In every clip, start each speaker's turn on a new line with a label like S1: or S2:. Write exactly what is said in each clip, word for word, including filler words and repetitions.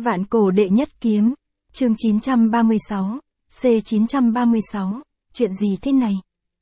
S1: Vạn cổ đệ nhất kiếm, chương chín trăm ba mươi sáu, C chín trăm ba mươi sáu, chuyện gì thế này?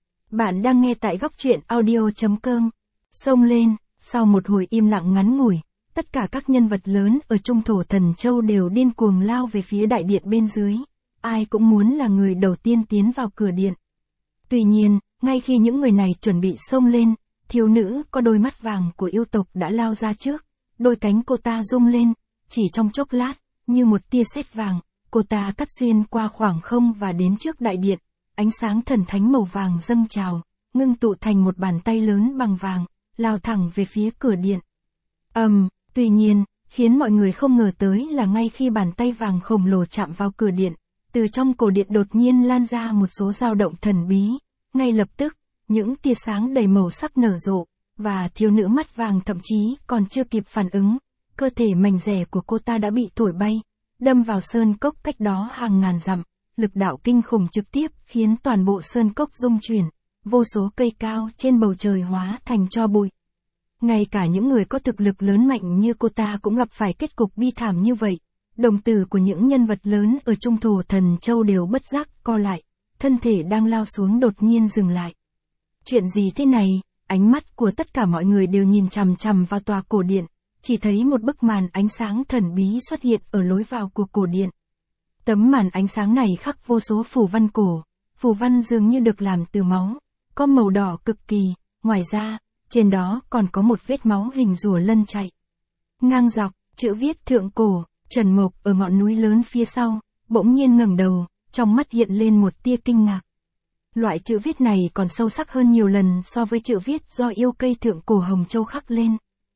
S1: Bạn đang nghe tại góc truyện audio.com. Xông lên, sau một hồi im lặng ngắn ngủi, tất cả các nhân vật lớn ở Trung Thổ Thần Châu đều điên cuồng lao về phía đại điện bên dưới. Ai cũng muốn là người đầu tiên tiến vào cửa điện. Tuy nhiên, ngay khi những người này chuẩn bị xông lên, thiếu nữ có đôi mắt vàng của yêu tộc đã lao ra trước. Đôi cánh cô ta rung lên, chỉ trong chốc lát, như một tia sét vàng, cô ta cắt xuyên qua khoảng không và đến trước đại điện. Ánh sáng thần thánh màu vàng dâng trào, ngưng tụ thành một bàn tay lớn bằng vàng, lao thẳng về phía cửa điện. Ầm, um, tuy nhiên, khiến mọi người không ngờ tới là ngay khi bàn tay vàng khổng lồ chạm vào cửa điện, từ trong cổ điện đột nhiên lan ra một số dao động thần bí. Ngay lập tức, những tia sáng đầy màu sắc nở rộ, và thiếu nữ mắt vàng thậm chí còn chưa kịp phản ứng, cơ thể mảnh dẻ của cô ta đã bị thổi bay, đâm vào sơn cốc cách đó hàng ngàn dặm. Lực đạo kinh khủng trực tiếp khiến toàn bộ sơn cốc rung chuyển, vô số cây cao trên bầu trời hóa thành tro bụi. Ngay cả những người có thực lực lớn mạnh như cô ta cũng gặp phải kết cục bi thảm như vậy. Đồng tử của những nhân vật lớn ở Trung Thổ Thần Châu đều bất giác co lại, thân thể đang lao xuống đột nhiên dừng lại. Chuyện gì thế này? Ánh mắt của tất cả mọi người đều nhìn chằm chằm vào tòa cổ điện, chỉ thấy một bức màn ánh sáng thần bí xuất hiện ở lối vào của cổ điện. Tấm màn ánh sáng này khắc vô số phù văn cổ, phù văn dường như được làm từ máu, có màu đỏ cực kỳ, ngoài ra, trên đó còn có một vết máu hình rùa lân chạy. Ngang dọc, chữ viết thượng cổ, Trần Mộc ở ngọn núi lớn phía sau, bỗng nhiên ngẩng đầu, trong mắt hiện lên một tia kinh ngạc. Loại chữ viết này còn sâu sắc hơn nhiều lần so với chữ viết do yêu cây thượng cổ Hồng Châu khắc lên.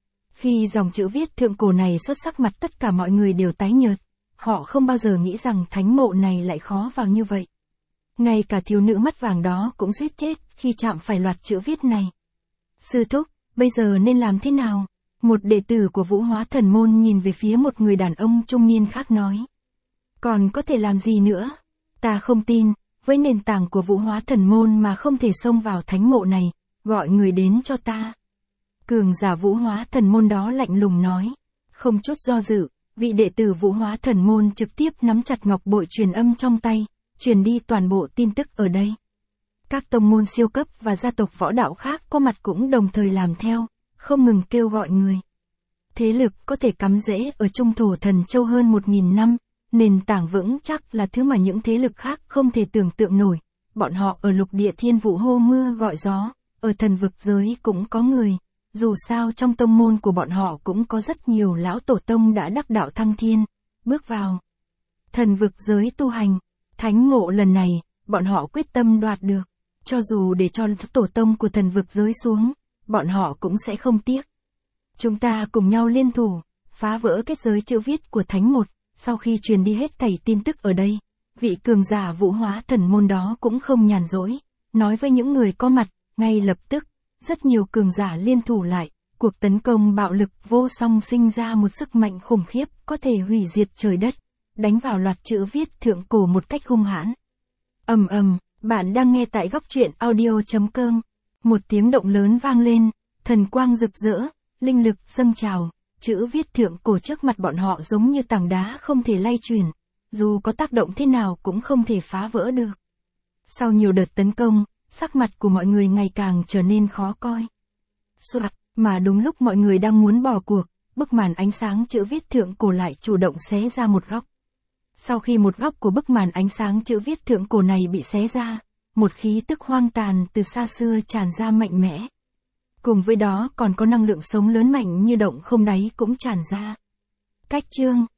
S1: Khi dòng chữ viết thượng cổ này xuất sắc mặt tất cả mọi người đều tái nhợt. Họ không bao giờ nghĩ rằng thánh mộ này lại khó vào như vậy. Ngay cả thiếu nữ mắt vàng đó cũng suýt chết khi chạm phải loạt chữ viết này. Sư thúc, bây giờ nên làm thế nào? Một đệ tử của Vũ Hóa Thần Môn nhìn về phía một người đàn ông trung niên khác nói. Còn có thể làm gì nữa? Ta không tin, với nền tảng của Vũ Hóa Thần Môn mà không thể xông vào thánh mộ này, gọi người đến cho ta. Cường giả Vũ Hóa Thần Môn đó lạnh lùng nói, không chút do dự. Vị đệ tử Vũ Hóa Thần Môn trực tiếp nắm chặt ngọc bội truyền âm trong tay, truyền đi toàn bộ tin tức ở đây. Các tông môn siêu cấp và gia tộc võ đạo khác có mặt cũng đồng thời làm theo, không ngừng kêu gọi người. Thế lực có thể cắm rễ ở Trung Thổ Thần Châu hơn một nghìn năm, nền tảng vững chắc là thứ mà những thế lực khác không thể tưởng tượng nổi. Bọn họ ở lục địa thiên vũ hô mưa gọi gió, ở thần vực giới cũng có người. Dù sao trong tông môn của bọn họ cũng có rất nhiều lão tổ tông đã đắc đạo thăng thiên, bước vào thần vực giới tu hành. Thánh mộ lần này, bọn họ quyết tâm đoạt được, cho dù để cho tổ tông của thần vực giới xuống, bọn họ cũng sẽ không tiếc. Chúng ta cùng nhau liên thủ, phá vỡ kết giới chữ viết của thánh một. Sau khi truyền đi hết thảy tin tức ở đây, vị cường giả Vũ Hóa Thần Môn đó cũng không nhàn rỗi, nói với những người có mặt, ngay lập tức. Rất nhiều cường giả liên thủ lại, cuộc tấn công bạo lực vô song sinh ra một sức mạnh khủng khiếp có thể hủy diệt trời đất, đánh vào loạt chữ viết thượng cổ một cách hung hãn. Ầm ầm, bạn đang nghe tại góc truyện audio.com. Một tiếng động lớn vang lên, thần quang rực rỡ, linh lực dâng trào, chữ viết thượng cổ trước mặt bọn họ giống như tảng đá không thể lay chuyển, dù có tác động thế nào cũng không thể phá vỡ được. Sau nhiều đợt tấn công, sắc mặt của mọi người ngày càng trở nên khó coi. Soạt, mà đúng lúc mọi người đang muốn bỏ cuộc, bức màn ánh sáng chữ viết thượng cổ lại chủ động xé ra một góc. Sau khi một góc của bức màn ánh sáng chữ viết thượng cổ này bị xé ra, một khí tức hoang tàn từ xa xưa tràn ra mạnh mẽ. Cùng với đó còn có năng lượng sống lớn mạnh như động không đáy cũng tràn ra. Cách chương,